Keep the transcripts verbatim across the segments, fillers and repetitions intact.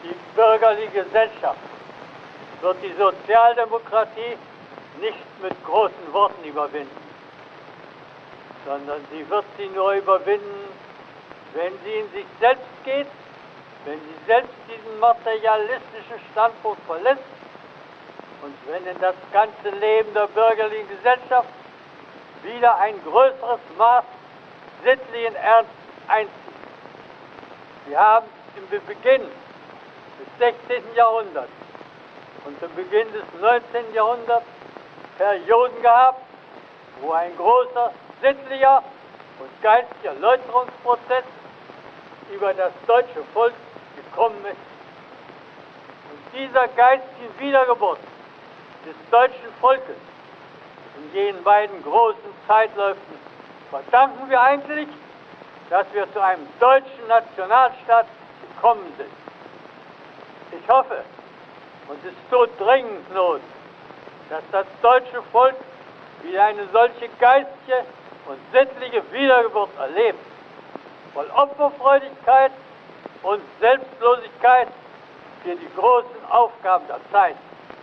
die bürgerliche Gesellschaft wird die Sozialdemokratie nicht mit großen Worten überwinden, sondern sie wird sie nur überwinden, wenn sie in sich selbst geht, wenn sie selbst diesen materialistischen Standpunkt verlässt und wenn in das ganze Leben der bürgerlichen Gesellschaft wieder ein größeres Maß sittlichen Ernst einzieht. Wir haben im Beginn des sechzehnten Jahrhunderts und zum Beginn des neunzehnten Jahrhunderts Perioden gehabt, wo ein großer sittlicher und geistiger Läuterungsprozess über das deutsche Volk gekommen ist. Und dieser geistigen Wiedergeburt des deutschen Volkes in jenen beiden großen Zeitläufen verdanken wir eigentlich, dass wir zu einem deutschen Nationalstaat gekommen sind. Ich hoffe, und es tut dringend Not, dass das deutsche Volk wieder eine solche geistige und sittliche Wiedergeburt erlebt, voll Opferfreudigkeit und Selbstlosigkeit für die großen Aufgaben der Zeit.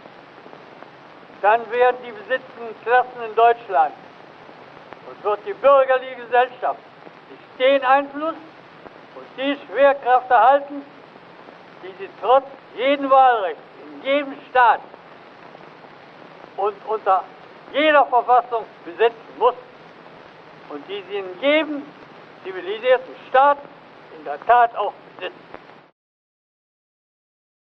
Dann werden die besitzenden Klassen in Deutschland und wird die bürgerliche Gesellschaft sich den Einfluss und die Schwerkraft erhalten, die sie trotz jedem Wahlrecht in jedem Staat und unter jeder Verfassung besitzen muss und die sie in jedem zivilisierten Staat in der Tat auch besitzen.